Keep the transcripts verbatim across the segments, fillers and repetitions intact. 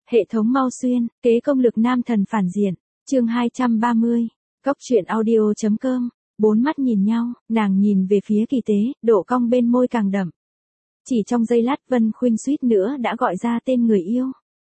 Hệ thống mau xuyên, kế công lực nam thần phản diện, chương hai trăm ba mươi, Cốc truyện audio.com, bốn mắt nhìn nhau, nàng nhìn về phía Kỳ Tế, độ cong bên môi càng đậm. Chỉ trong giây lát Vân Khuynh suýt nữa đã gọi ra tên người yêu.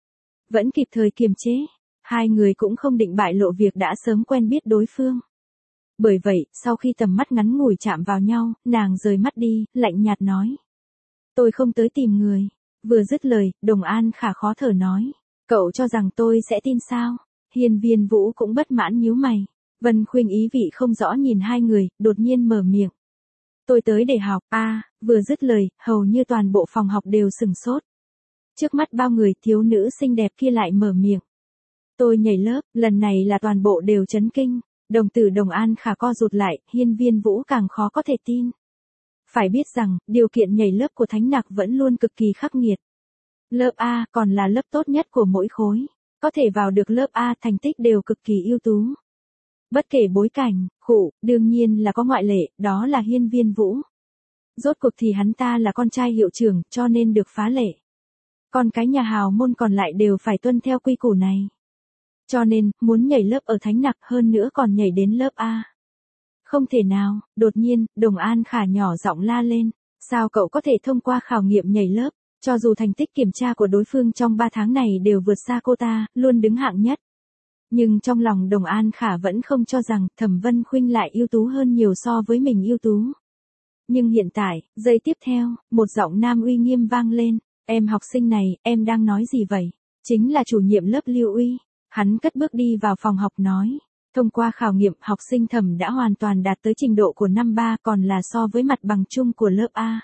Vẫn kịp thời kiềm chế, hai người cũng không định bại lộ việc đã sớm quen biết đối phương. Bởi vậy, sau khi tầm mắt ngắn ngủi chạm vào nhau, nàng rời mắt đi, lạnh nhạt nói. Tôi không tới tìm người. Vừa dứt lời, Đồng An Khả khó thở nói. Cậu cho rằng tôi sẽ tin sao? Hiên Viên Vũ cũng bất mãn nhíu mày. Vân Khuynh ý vị không rõ nhìn hai người, đột nhiên mở miệng. Tôi tới để học, a à, vừa dứt lời, hầu như toàn bộ phòng học đều sừng sốt. Trước mắt bao người thiếu nữ xinh đẹp kia lại mở miệng. Tôi nhảy lớp, lần này là toàn bộ đều chấn kinh. Đồng tử Đồng An Khả co rụt lại, Hiên Viên Vũ càng khó có thể tin. Phải biết rằng, điều kiện nhảy lớp của Thánh Nặc vẫn luôn cực kỳ khắc nghiệt. Lớp A còn là lớp tốt nhất của mỗi khối. Có thể vào được lớp A thành tích đều cực kỳ ưu tú. Bất kể bối cảnh, khụ, đương nhiên là có ngoại lệ, đó là Hiên Viên Vũ. Rốt cuộc thì hắn ta là con trai hiệu trưởng, cho nên được phá lệ. Còn cái nhà hào môn còn lại đều phải tuân theo quy củ này. Cho nên, muốn nhảy lớp ở Thánh Nặc hơn nữa còn nhảy đến lớp A. Không thể nào, đột nhiên, Đồng An Khả nhỏ giọng la lên. Sao cậu có thể thông qua khảo nghiệm nhảy lớp, cho dù thành tích kiểm tra của đối phương trong ba tháng này đều vượt xa cô ta, luôn đứng hạng nhất. Nhưng trong lòng Đồng An Khả vẫn không cho rằng Thẩm Vân Khuynh lại ưu tú hơn nhiều so với mình ưu tú. Nhưng hiện tại, giây tiếp theo, một giọng nam uy nghiêm vang lên. Em học sinh này, em đang nói gì vậy? Chính là chủ nhiệm lớp Lưu Uy. Hắn cất bước đi vào phòng học nói. Thông qua khảo nghiệm, học sinh Thẩm đã hoàn toàn đạt tới trình độ của năm ba còn là so với mặt bằng chung của lớp A.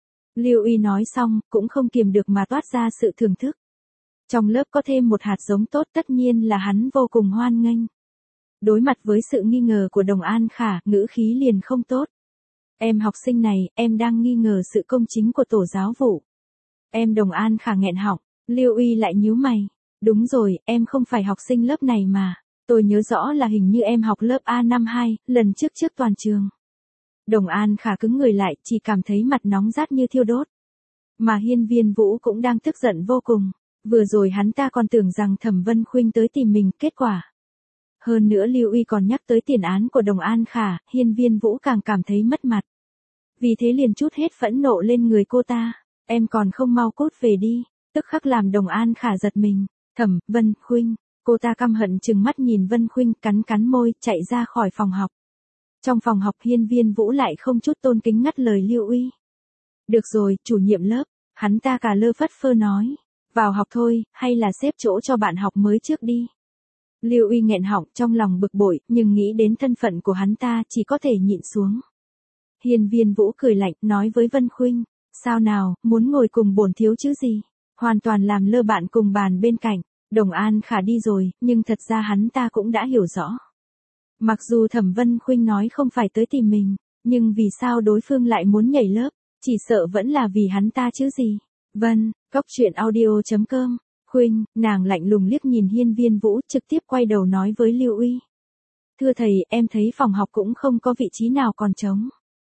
Lưu Uy nói xong, cũng không kiềm được mà toát ra sự thưởng thức. Trong lớp có thêm một hạt giống tốt tất nhiên là hắn vô cùng hoan nghênh. Đối mặt với sự nghi ngờ của Đồng An Khả, ngữ khí liền không tốt. Em học sinh này, em đang nghi ngờ sự công chính của tổ giáo vụ. Em Đồng An Khả nghẹn họng, Lưu Uy lại nhíu mày. Đúng rồi, em không phải học sinh lớp này mà. Tôi nhớ rõ là hình như em học lớp A năm hai, lần trước trước toàn trường. Đồng An Khả cứng người lại, chỉ cảm thấy mặt nóng rát như thiêu đốt. Mà Hiên Viên Vũ cũng đang tức giận vô cùng. Vừa rồi hắn ta còn tưởng rằng Thẩm Vân Khuynh tới tìm mình, kết quả. Hơn nữa Lưu Uy còn nhắc tới tiền án của Đồng An Khả, Hiên Viên Vũ càng cảm thấy mất mặt. Vì thế liền trút hết phẫn nộ lên người cô ta. Em còn không mau cút về đi, tức khắc làm Đồng An Khả giật mình. Thẩm Vân Khuynh, cô ta căm hận trừng mắt nhìn Vân Khuynh, cắn cắn môi, chạy ra khỏi phòng học. Trong phòng học Hiên Viên Vũ lại không chút tôn kính ngắt lời Lưu Uy. Được rồi, chủ nhiệm lớp, hắn ta cả lơ phất phơ nói. Vào học thôi, hay là xếp chỗ cho bạn học mới trước đi. Lưu Uy nghẹn họng trong lòng bực bội, nhưng nghĩ đến thân phận của hắn ta chỉ có thể nhịn xuống. Hiên Viên Vũ cười lạnh, nói với Vân Khuynh. Sao nào, muốn ngồi cùng bổn thiếu chứ gì? Hoàn toàn làm lơ bạn cùng bàn bên cạnh. Đồng An Khả đi rồi, nhưng thật ra hắn ta cũng đã hiểu rõ. Mặc dù Thẩm Vân Khuynh nói không phải tới tìm mình, nhưng vì sao đối phương lại muốn nhảy lớp, chỉ sợ vẫn là vì hắn ta chứ gì. Vân, Cốc truyện audio.com, Khuynh, nàng lạnh lùng liếc nhìn Hiên Viên Vũ, trực tiếp quay đầu nói với Lưu Uy. Thưa thầy, em thấy phòng học cũng không có vị trí nào còn trống.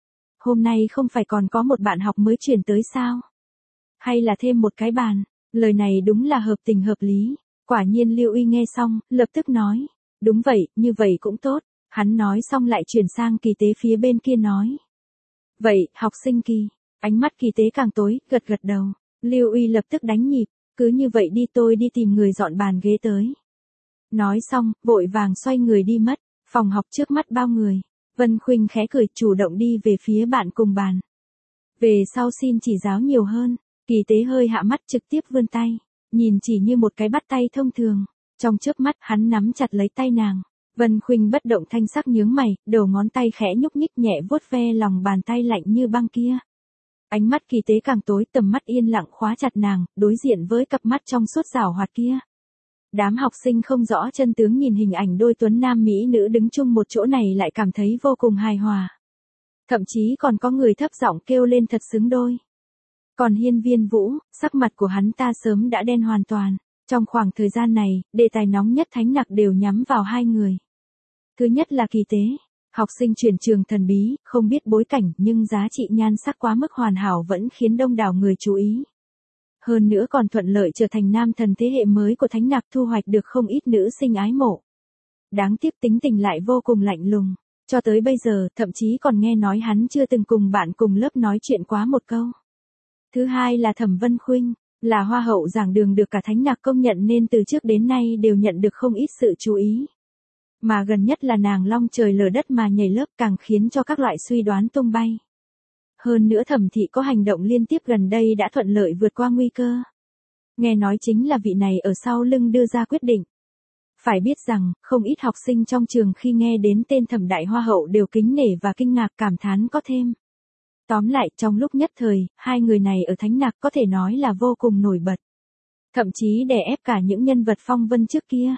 Hôm nay không phải còn có một bạn học mới chuyển tới sao? Hay là thêm một cái bàn? Lời này đúng là hợp tình hợp lý. Quả nhiên Lưu Uy nghe xong, lập tức nói. Đúng vậy, như vậy cũng tốt. Hắn nói xong lại chuyển sang Kỳ Tế phía bên kia nói. Vậy, học sinh Kỳ. Ánh mắt Kỳ Tế càng tối, gật gật đầu. Lưu Uy lập tức đánh nhịp. Cứ như vậy đi, tôi đi tìm người dọn bàn ghế tới. Nói xong, vội vàng xoay người đi mất. Phòng học trước mắt bao người. Vân Khuynh khẽ cười, chủ động đi về phía bạn cùng bàn. Về sau xin chỉ giáo nhiều hơn. Kỳ Tế hơi hạ mắt, trực tiếp vươn tay. Nhìn chỉ như một cái bắt tay thông thường. Trong chớp mắt hắn nắm chặt lấy tay nàng. Vân Khuynh bất động thanh sắc nhướng mày, đầu ngón tay khẽ nhúc nhích nhẹ vuốt ve lòng bàn tay lạnh như băng kia. Ánh mắt Kỳ Tế càng tối, tầm mắt yên lặng khóa chặt nàng, đối diện với cặp mắt trong suốt giảo hoạt kia. Đám học sinh không rõ chân tướng nhìn hình ảnh đôi tuấn nam mỹ nữ đứng chung một chỗ này lại cảm thấy vô cùng hài hòa. Thậm chí còn có người thấp giọng kêu lên thật xứng đôi. Còn Hiên Viên Vũ, sắc mặt của hắn ta sớm đã đen hoàn toàn. Trong khoảng thời gian này, đề tài nóng nhất Thánh Nặc đều nhắm vào hai người. Thứ nhất là Kỳ Tế, học sinh chuyển trường thần bí, không biết bối cảnh nhưng giá trị nhan sắc quá mức hoàn hảo vẫn khiến đông đảo người chú ý. Hơn nữa còn thuận lợi trở thành nam thần thế hệ mới của Thánh Nặc, thu hoạch được không ít nữ sinh ái mộ. Đáng tiếc tính tình lại vô cùng lạnh lùng. Cho tới bây giờ, thậm chí còn nghe nói hắn chưa từng cùng bạn cùng lớp nói chuyện quá một câu. Thứ hai là Thẩm Vân Khuynh, là hoa hậu giảng đường được cả Thánh Nặc công nhận nên từ trước đến nay đều nhận được không ít sự chú ý. Mà gần nhất là nàng long trời lở đất mà nhảy lớp càng khiến cho các loại suy đoán tung bay. Hơn nữa Thẩm thị có hành động liên tiếp gần đây đã thuận lợi vượt qua nguy cơ. Nghe nói chính là vị này ở sau lưng đưa ra quyết định. Phải biết rằng, không ít học sinh trong trường khi nghe đến tên Thẩm đại hoa hậu đều kính nể và kinh ngạc cảm thán có thêm. Tóm lại, trong lúc nhất thời, hai người này ở Thánh Nặc có thể nói là vô cùng nổi bật. Thậm chí đè ép cả những nhân vật phong vân trước kia.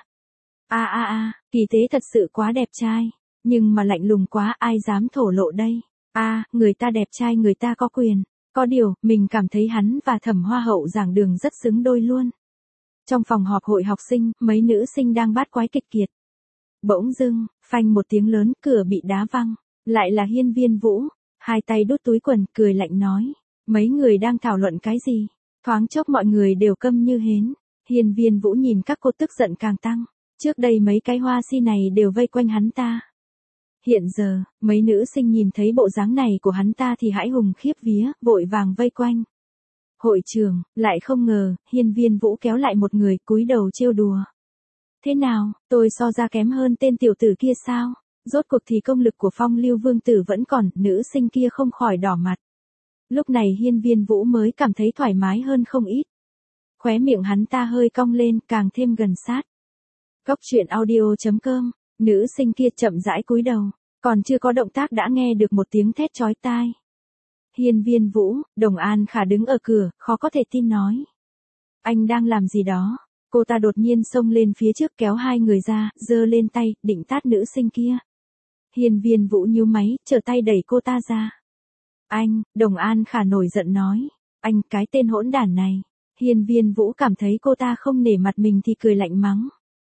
A a a, Kỳ Tế thật sự quá đẹp trai, nhưng mà lạnh lùng quá, ai dám thổ lộ đây. A, à, người ta đẹp trai người ta có quyền. Có điều, mình cảm thấy hắn và Thẩm hoa hậu giảng đường rất xứng đôi luôn. Trong phòng họp hội học sinh, mấy nữ sinh đang bát quái kịch kiệt. Bỗng dưng, phanh một tiếng lớn, cửa bị đá văng. Lại là Hiên Viên Vũ, hai tay đút túi quần, cười lạnh nói. Mấy người đang thảo luận cái gì? Thoáng chốc mọi người đều câm như hến. Hiên Viên Vũ nhìn các cô tức giận càng tăng. Trước đây mấy cái hoa si này đều vây quanh hắn ta. Hiện giờ, mấy nữ sinh nhìn thấy bộ dáng này của hắn ta thì hãi hùng khiếp vía, vội vàng vây quanh. Hội trường, lại không ngờ, Hiên Viên Vũ kéo lại một người, cúi đầu trêu đùa. Thế nào, tôi so ra kém hơn tên tiểu tử kia sao? Rốt cuộc thì công lực của Phong Lưu Vương tử vẫn còn, nữ sinh kia không khỏi đỏ mặt. Lúc này Hiên Viên Vũ mới cảm thấy thoải mái hơn không ít. Khóe miệng hắn ta hơi cong lên, càng thêm gần sát. Cốc truyện audio chấm com, nữ sinh kia chậm rãi cúi đầu, còn chưa có động tác đã nghe được một tiếng thét chói tai. Hiên Viên Vũ, Đồng An Khả đứng ở cửa, khó có thể tin nói. Anh đang làm gì đó? Cô ta đột nhiên xông lên phía trước kéo hai người ra, giơ lên tay, định tát nữ sinh kia. Hiên Viên Vũ nhíu máy, trở tay đẩy cô ta ra. Anh, Đồng An Khả nổi giận nói. Anh, cái tên hỗn đản này. Hiên Viên Vũ cảm thấy cô ta không nể mặt mình thì cười lạnh mắng.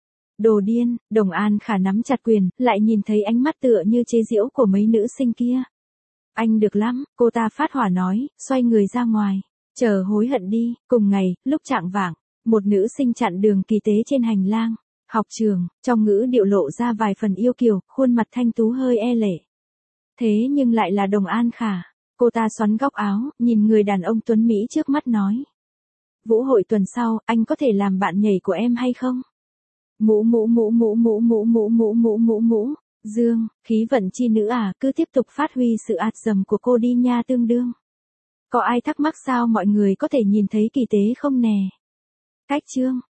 Đồ điên, Đồng An Khả nắm chặt quyền, lại nhìn thấy ánh mắt tựa như chế giễu của mấy nữ sinh kia. Anh được lắm, cô ta phát hỏa nói, xoay người ra ngoài. Chờ hối hận đi. Cùng ngày, lúc chạng vạng, một nữ sinh chặn đường Kỳ Tế trên hành lang. Học trường, trong ngữ điệu lộ ra vài phần yêu kiều, khuôn mặt thanh tú hơi e lệ. Thế nhưng lại là Đồng An Khả. Cô ta xoắn góc áo, nhìn người đàn ông tuấn Mỹ trước mắt nói. Vũ hội tuần sau, anh có thể làm bạn nhảy của em hay không? Mũ mũ mũ mũ mũ mũ mũ mũ mũ mũ mũ. Dương, khí vận chi nữ à, cứ tiếp tục phát huy sự ạt dầm của cô đi nha tương đương. Có ai thắc mắc sao mọi người có thể nhìn thấy Kỳ Tế không nè? Cách chương.